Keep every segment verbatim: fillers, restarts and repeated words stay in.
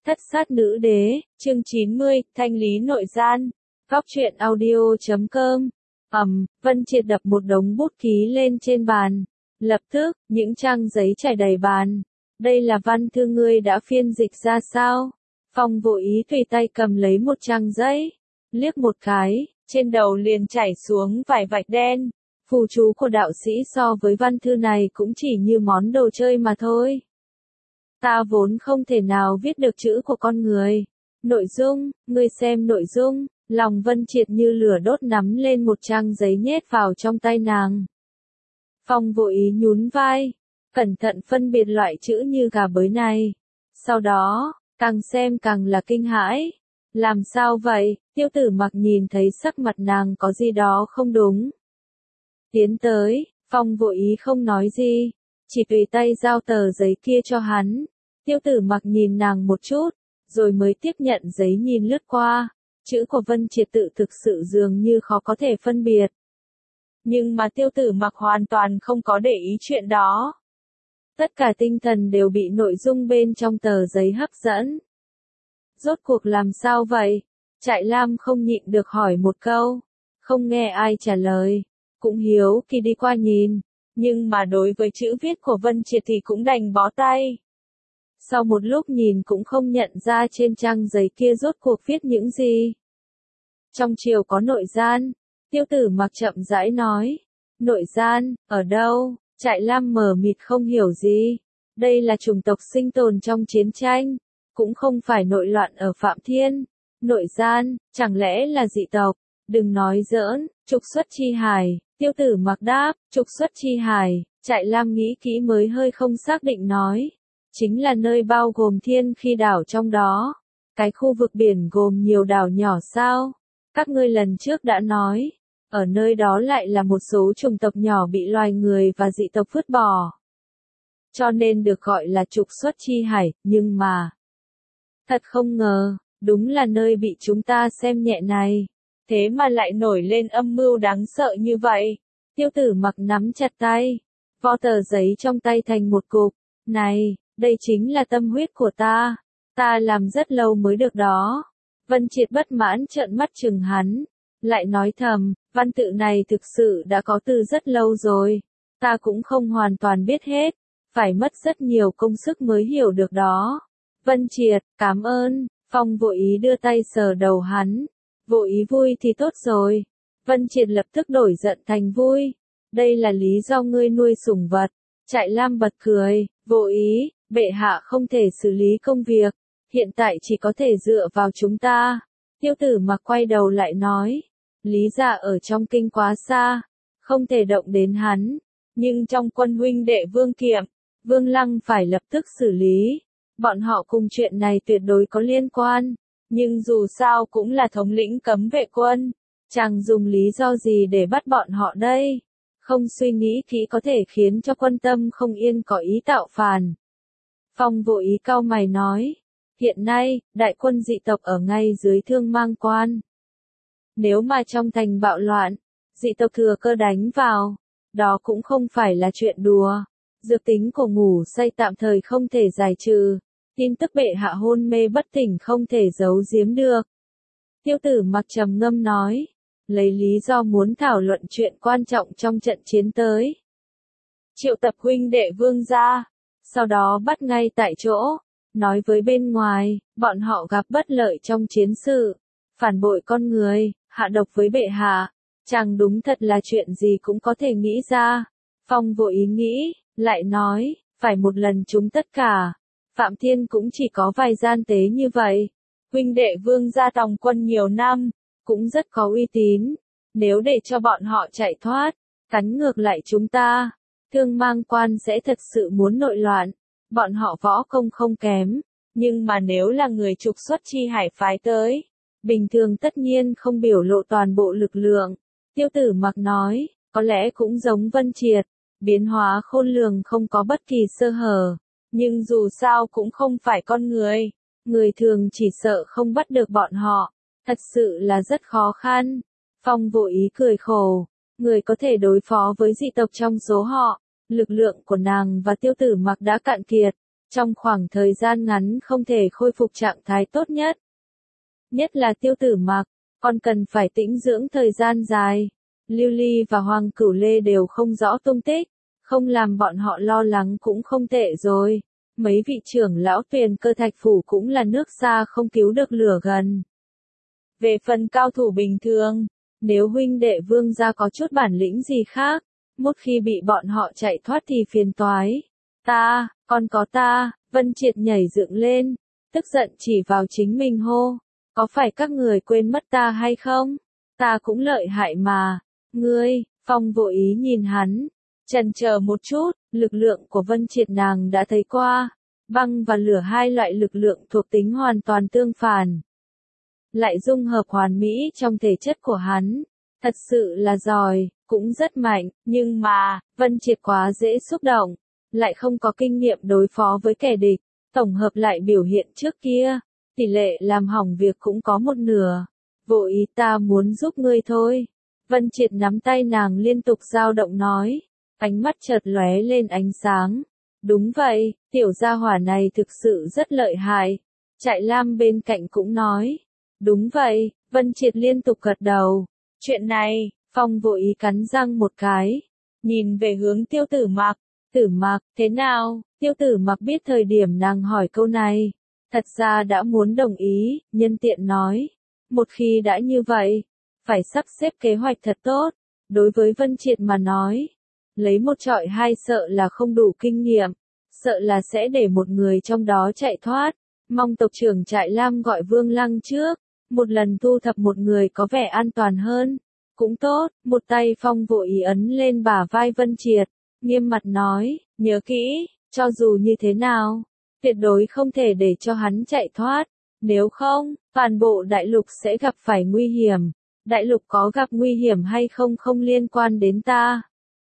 Thất sát nữ đế, chương chín mươi, thanh lý nội gian. Góc truyện audio chấm com. Ầm, Vân Triệt đập một đống bút ký lên trên bàn. Lập tức, những trang giấy trải đầy bàn. Đây là văn thư ngươi đã phiên dịch ra sao? Phong vô ý tùy tay cầm lấy một trang giấy, liếc một cái, trên đầu liền chảy xuống vài vạch đen. Phù chú của đạo sĩ so với văn thư này cũng chỉ như món đồ chơi mà thôi. Ta vốn không thể nào viết được chữ của con người. Nội dung, ngươi xem nội dung, lòng Vân Triệt như lửa đốt nắm lên một trang giấy nhét vào trong tay nàng. Phong vô ý nhún vai, cẩn thận phân biệt loại chữ như gà bới này. Sau đó, càng xem càng là kinh hãi. Làm sao vậy? Tiêu Tử Mặc nhìn thấy sắc mặt nàng có gì đó không đúng. Tiến tới, Phong vô ý không nói gì, chỉ tùy tay giao tờ giấy kia cho hắn. Tiêu Tử Mặc nhìn nàng một chút, rồi mới tiếp nhận giấy nhìn lướt qua. Chữ của Vân Triệt tự thực sự dường như khó có thể phân biệt. Nhưng mà Tiêu Tử Mặc hoàn toàn không có để ý chuyện đó. Tất cả tinh thần đều bị nội dung bên trong tờ giấy hấp dẫn. Rốt cuộc làm sao vậy? Trại Lam không nhịn được hỏi một câu. Không nghe ai trả lời. Cũng hiếu kỳ đi qua nhìn. Nhưng mà đối với chữ viết của Vân Triệt thì cũng đành bó tay. Sau một lúc nhìn cũng không nhận ra trên trang giấy kia rốt cuộc viết những gì. Trong triều có nội gian. Tiêu Tử Mặc chậm rãi nói. Nội gian, ở đâu? Trại Lam mờ mịt không hiểu gì. Đây là chủng tộc sinh tồn trong chiến tranh. Cũng không phải nội loạn ở Phạm Thiên. Nội gian, chẳng lẽ là dị tộc? Đừng nói giỡn, trục xuất chi hải. Tiêu Tử Mặc đáp, trục xuất chi hải. Trại Lam nghĩ kỹ mới hơi không xác định nói. Chính là nơi bao gồm thiên khi đảo trong đó. Cái khu vực biển gồm nhiều đảo nhỏ sao? Các ngươi lần trước đã nói. Ở nơi đó lại là một số chủng tộc nhỏ bị loài người và dị tộc vứt bỏ. Cho nên được gọi là trục xuất chi hải, nhưng mà... Thật không ngờ, đúng là nơi bị chúng ta xem nhẹ này. Thế mà lại nổi lên âm mưu đáng sợ như vậy. Tiêu Tử Mặc nắm chặt tay. Vo tờ giấy trong tay thành một cục. Này, đây chính là tâm huyết của ta. Ta làm rất lâu mới được đó. Vân Triệt bất mãn trợn mắt chừng hắn. Lại nói thầm, văn tự này thực sự đã có từ rất lâu rồi. Ta cũng không hoàn toàn biết hết. Phải mất rất nhiều công sức mới hiểu được đó. Vân Triệt, cảm ơn. Phong vô ý đưa tay sờ đầu hắn. Vô ý vui thì tốt rồi. Vân Triệt lập tức đổi giận thành vui. Đây là lý do ngươi nuôi sủng vật. Trại Lam bật cười. Vô ý, bệ hạ không thể xử lý công việc. Hiện tại chỉ có thể dựa vào chúng ta. Tiêu Tử Mặc quay đầu lại nói. Lý gia ở trong kinh quá xa. Không thể động đến hắn. Nhưng trong quân huynh đệ Vương Kiệm, Vương Lăng phải lập tức xử lý. Bọn họ cùng chuyện này tuyệt đối có liên quan. Nhưng dù sao cũng là thống lĩnh cấm vệ quân. Chàng dùng lý do gì để bắt bọn họ đây? Không suy nghĩ kỹ có thể khiến cho quân tâm không yên có ý tạo phản. Phong vô ý cau mày nói. Hiện nay, đại quân dị tộc ở ngay dưới Thương Mang Quan. Nếu mà trong thành bạo loạn, dị tộc thừa cơ đánh vào, đó cũng không phải là chuyện đùa. Dược tính của ngủ say tạm thời không thể giải trừ. Tin tức bệ hạ hôn mê bất tỉnh không thể giấu giếm được. Tiêu Tử Mặc trầm ngâm nói. Lấy lý do muốn thảo luận chuyện quan trọng trong trận chiến tới. Triệu tập huynh đệ Vương gia. Sau đó bắt ngay tại chỗ. Nói với bên ngoài, bọn họ gặp bất lợi trong chiến sự. Phản bội con người, hạ độc với bệ hạ. Chẳng đúng thật là chuyện gì cũng có thể nghĩ ra. Phong vô ý nghĩ, lại nói, phải một lần chúng tất cả. Phạm Thiên cũng chỉ có vài gian tế như vậy. Huynh đệ Vương gia tòng quân nhiều năm, cũng rất có uy tín. Nếu để cho bọn họ chạy thoát, cắn ngược lại chúng ta, Thương Mang Quan sẽ thật sự muốn nội loạn. Bọn họ võ công không kém, nhưng mà nếu là người trục xuất chi hải phái tới, bình thường tất nhiên không biểu lộ toàn bộ lực lượng. Tiêu Tử Mặc nói, có lẽ cũng giống Vân Triệt, biến hóa khôn lường không có bất kỳ sơ hở. Nhưng dù sao cũng không phải con người. Người thường chỉ sợ không bắt được bọn họ. Thật sự là rất khó khăn. Phong vô ý cười khổ. Người có thể đối phó với dị tộc trong số họ. Lực lượng của nàng và Tiêu Tử Mặc đã cạn kiệt. trong khoảng thời gian ngắn không thể khôi phục trạng thái tốt nhất. Nhất là Tiêu Tử Mặc, còn cần phải tĩnh dưỡng thời gian dài. Lưu Ly và Hoàng Cửu Lê đều không rõ tung tích, không làm bọn họ lo lắng cũng không tệ rồi. Mấy vị trưởng lão Tuyền Cơ Thạch phủ cũng là nước xa không cứu được lửa gần. Về phần cao thủ bình thường, nếu huynh đệ Vương gia có chút bản lĩnh gì khác, một khi bị bọn họ chạy thoát thì phiền toái. Ta, còn có ta, Vân Triệt nhảy dựng lên, tức giận chỉ vào chính mình hô, có phải các người quên mất ta hay không? Ta cũng lợi hại mà. Ngươi, Phong vội ý nhìn hắn, chần chờ một chút, lực lượng của Vân Triệt nàng đã thấy qua, băng và lửa hai loại lực lượng thuộc tính hoàn toàn tương phản. Lại dung hợp hoàn mỹ trong thể chất của hắn, thật sự là giỏi, cũng rất mạnh, nhưng mà, Vân Triệt quá dễ xúc động, lại không có kinh nghiệm đối phó với kẻ địch, tổng hợp lại biểu hiện trước kia, tỷ lệ làm hỏng việc cũng có một nửa. Vô ý ta muốn giúp ngươi thôi. Vân Triệt nắm tay nàng liên tục dao động nói, ánh mắt chợt lóe lên ánh sáng. Đúng vậy, tiểu gia hỏa này thực sự rất lợi hại. Trại Lam bên cạnh cũng nói, đúng vậy, Vân Triệt liên tục gật đầu. Chuyện này, Phong vội ý cắn răng một cái, nhìn về hướng Tiêu Tử Mặc. Tử Mặc, thế nào? Tiêu Tử Mặc biết thời điểm nàng hỏi câu này, thật ra đã muốn đồng ý, nhân tiện nói, một khi đã như vậy, phải sắp xếp kế hoạch thật tốt. Đối với Vân Triệt mà nói, lấy một trọi hai sợ là không đủ kinh nghiệm, sợ là sẽ để một người trong đó chạy thoát. Mong tộc trưởng Trại Lam gọi Vương Lăng trước, một lần thu thập một người có vẻ an toàn hơn. Cũng tốt, một tay Phong vội ý ấn lên bả vai Vân Triệt, nghiêm mặt nói, nhớ kỹ, cho dù như thế nào, tuyệt đối không thể để cho hắn chạy thoát, nếu không, toàn bộ đại lục sẽ gặp phải nguy hiểm. Đại lục có gặp nguy hiểm hay không không liên quan đến ta.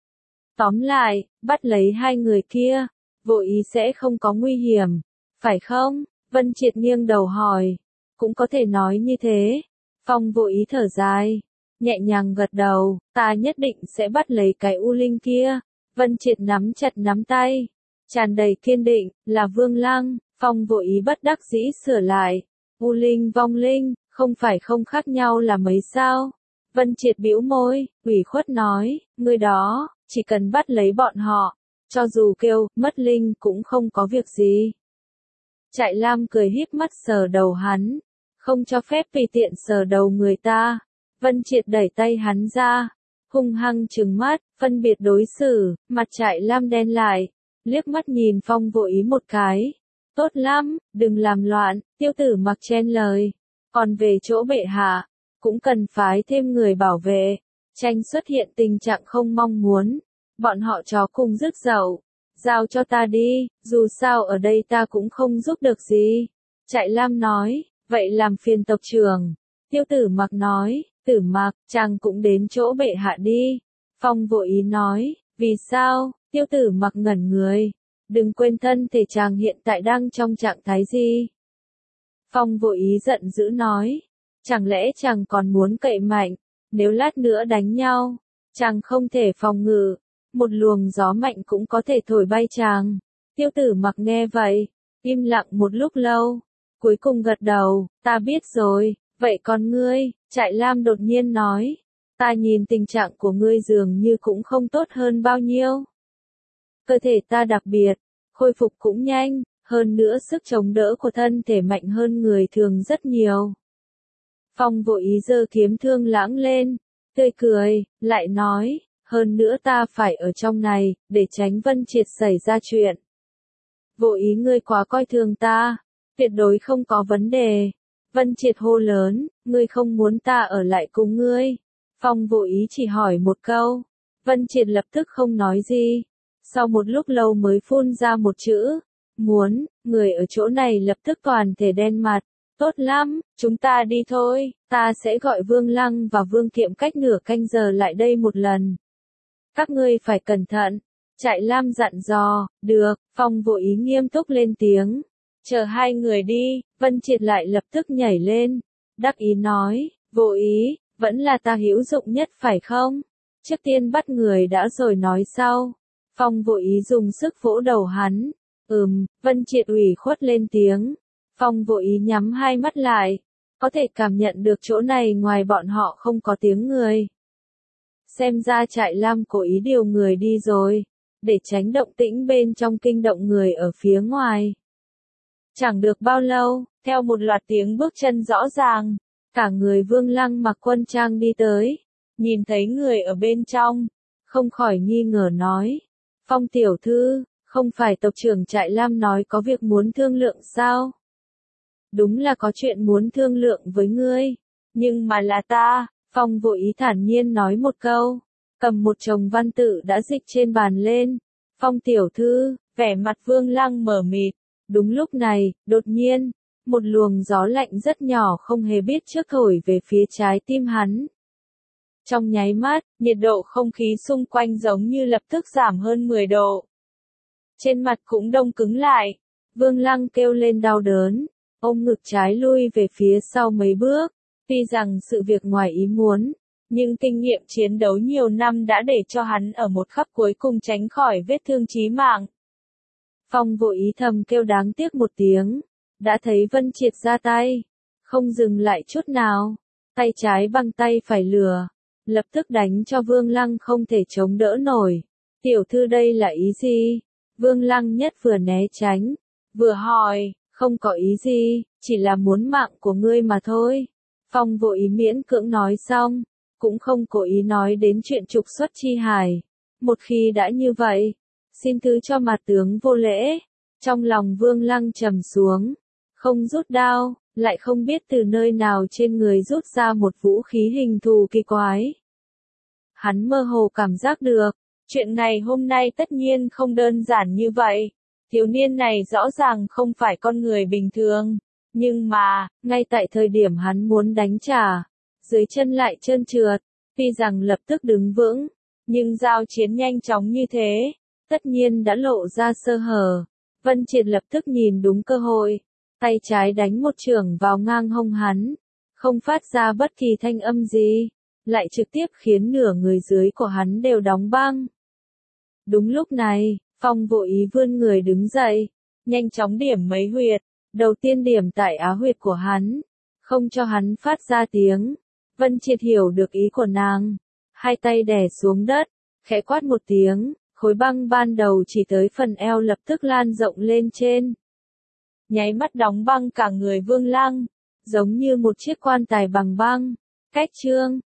Tóm lại, bắt lấy hai người kia, vội ý sẽ không có nguy hiểm, phải không? Vân Triệt nghiêng đầu hỏi, cũng có thể nói như thế. Phong vội ý thở dài, nhẹ nhàng gật đầu, ta nhất định sẽ bắt lấy cái U Linh kia. Vân Triệt nắm chặt nắm tay, tràn đầy kiên định, là Vương Lăng. Phong vội ý bất đắc dĩ sửa lại, U Linh vong linh, không phải không khác nhau là mấy sao? Vân Triệt bĩu môi, ủy khuất nói, người đó, chỉ cần bắt lấy bọn họ, cho dù kêu, mất linh cũng không có việc gì. Trại Lam cười híp mắt sờ đầu hắn, không cho phép tùy tiện sờ đầu người ta. Vân Triệt đẩy tay hắn ra, hung hăng trừng mắt, phân biệt đối xử, mặt Trại Lam đen lại, liếc mắt nhìn Phong vội ý một cái. Tốt lắm, đừng làm loạn, Tiêu Tử Mặc chen lời. Còn về chỗ bệ hạ, cũng cần phái thêm người bảo vệ, tranh xuất hiện tình trạng không mong muốn. Bọn họ chó cùng rước dậu, giao cho ta đi, dù sao ở đây ta cũng không giúp được gì. Trại Lam nói, vậy làm phiền tộc trưởng. Tiêu Tử Mặc nói, Tử Mặc, chàng cũng đến chỗ bệ hạ đi. Phong vội ý nói, vì sao? Tiêu Tử Mặc ngẩn người, đừng quên thân thể chàng hiện tại đang trong trạng thái gì. Phong vội ý giận dữ nói, chẳng lẽ chàng còn muốn cậy mạnh, nếu lát nữa đánh nhau, chàng không thể phòng ngự, một luồng gió mạnh cũng có thể thổi bay chàng. Tiêu Tử Mặc nghe vậy, im lặng một lúc lâu, cuối cùng gật đầu, ta biết rồi, vậy còn ngươi? Trại Lam đột nhiên nói, ta nhìn tình trạng của ngươi dường như cũng không tốt hơn bao nhiêu. Cơ thể ta đặc biệt, khôi phục cũng nhanh. Hơn nữa sức chống đỡ của thân thể mạnh hơn người thường rất nhiều. Phong vội ý giơ kiếm thương lãng lên, tươi cười, lại nói, hơn nữa ta phải ở trong này, để tránh Vân Triệt xảy ra chuyện. Vội ý ngươi quá coi thường ta, tuyệt đối không có vấn đề. Vân Triệt hô lớn, ngươi không muốn ta ở lại cùng ngươi. Phong vội ý chỉ hỏi một câu, Vân Triệt lập tức không nói gì. Sau một lúc lâu mới phun ra một chữ. Muốn, người ở chỗ này lập tức toàn thể đen mặt. Tốt lắm, chúng ta đi thôi, ta sẽ gọi Vương Lăng và Vương Kiệm cách nửa canh giờ lại đây một lần. Các ngươi phải cẩn thận. Trại Lam dặn dò, được, Phong vội ý nghiêm túc lên tiếng. Chờ hai người đi, Vân Triệt lại lập tức nhảy lên. Đắc ý nói, vội ý, vẫn là ta hữu dụng nhất phải không? Trước tiên bắt người đã rồi nói sau. Phong vội ý dùng sức vỗ đầu hắn. Ừm, Vân Triệt ủy khuất lên tiếng. Phong vội ý nhắm hai mắt lại. Có thể cảm nhận được chỗ này ngoài bọn họ không có tiếng người. Xem ra Trại Lam cố ý điều người đi rồi, để tránh động tĩnh bên trong kinh động người ở phía ngoài. Chẳng được bao lâu, theo một loạt tiếng bước chân rõ ràng, cả người Vương Lăng mặc quân trang đi tới, nhìn thấy người ở bên trong, không khỏi nghi ngờ nói. Phong tiểu thư, không phải tộc trưởng Trại Lam nói có việc muốn thương lượng sao? Đúng là có chuyện muốn thương lượng với ngươi, nhưng mà là ta. Phong vội ý thản nhiên nói một câu, cầm một chồng văn tự đã dịch trên bàn lên. Phong tiểu thư, vẻ mặt Vương Lăng mờ mịt. Đúng lúc này, đột nhiên, một luồng gió lạnh rất nhỏ không hề biết trước thổi về phía trái tim hắn. Trong nháy mắt, nhiệt độ không khí xung quanh giống như lập tức giảm hơn mười độ. Trên mặt cũng đông cứng lại, Vương Lăng kêu lên đau đớn, ôm ngực trái lui về phía sau mấy bước. Tuy rằng sự việc ngoài ý muốn, nhưng kinh nghiệm chiến đấu nhiều năm đã để cho hắn ở một khắc cuối cùng tránh khỏi vết thương chí mạng. Phong vội ý thầm kêu đáng tiếc một tiếng, đã thấy Vân Triệt ra tay, không dừng lại chút nào, tay trái bằng tay phải lừa, lập tức đánh cho Vương Lăng không thể chống đỡ nổi. Tiểu thư đây là ý gì? Vương Lăng nhất vừa né tránh, vừa hỏi, không có ý gì, chỉ là muốn mạng của ngươi mà thôi. Phong vội ý miễn cưỡng nói xong, cũng không cố ý nói đến chuyện trục xuất Chi Hải. Một khi đã như vậy, xin thứ cho mặt tướng vô lễ. Trong lòng Vương Lăng trầm xuống, không rút đao, lại không biết từ nơi nào trên người rút ra một vũ khí hình thù kỳ quái. Hắn mơ hồ cảm giác được, chuyện này hôm nay tất nhiên không đơn giản như vậy. Thiếu niên này rõ ràng không phải con người bình thường. Nhưng mà, ngay tại thời điểm hắn muốn đánh trả, dưới chân lại trơn trượt, tuy rằng lập tức đứng vững, nhưng giao chiến nhanh chóng như thế, tất nhiên đã lộ ra sơ hở. Vân Triệt lập tức nhìn đúng cơ hội, tay trái đánh một chưởng vào ngang hông hắn, không phát ra bất kỳ thanh âm gì, lại trực tiếp khiến nửa người dưới của hắn đều đóng băng. Đúng lúc này, Phong vội ý vươn người đứng dậy, nhanh chóng điểm mấy huyệt. Đầu tiên điểm tại á huyệt của hắn, không cho hắn phát ra tiếng. Vân Triệt hiểu được ý của nàng, hai tay đè xuống đất, khẽ quát một tiếng, khối băng ban đầu chỉ tới phần eo lập tức lan rộng lên trên. Nháy mắt đóng băng cả người Vương Lăng, giống như một chiếc quan tài bằng băng. Cách chương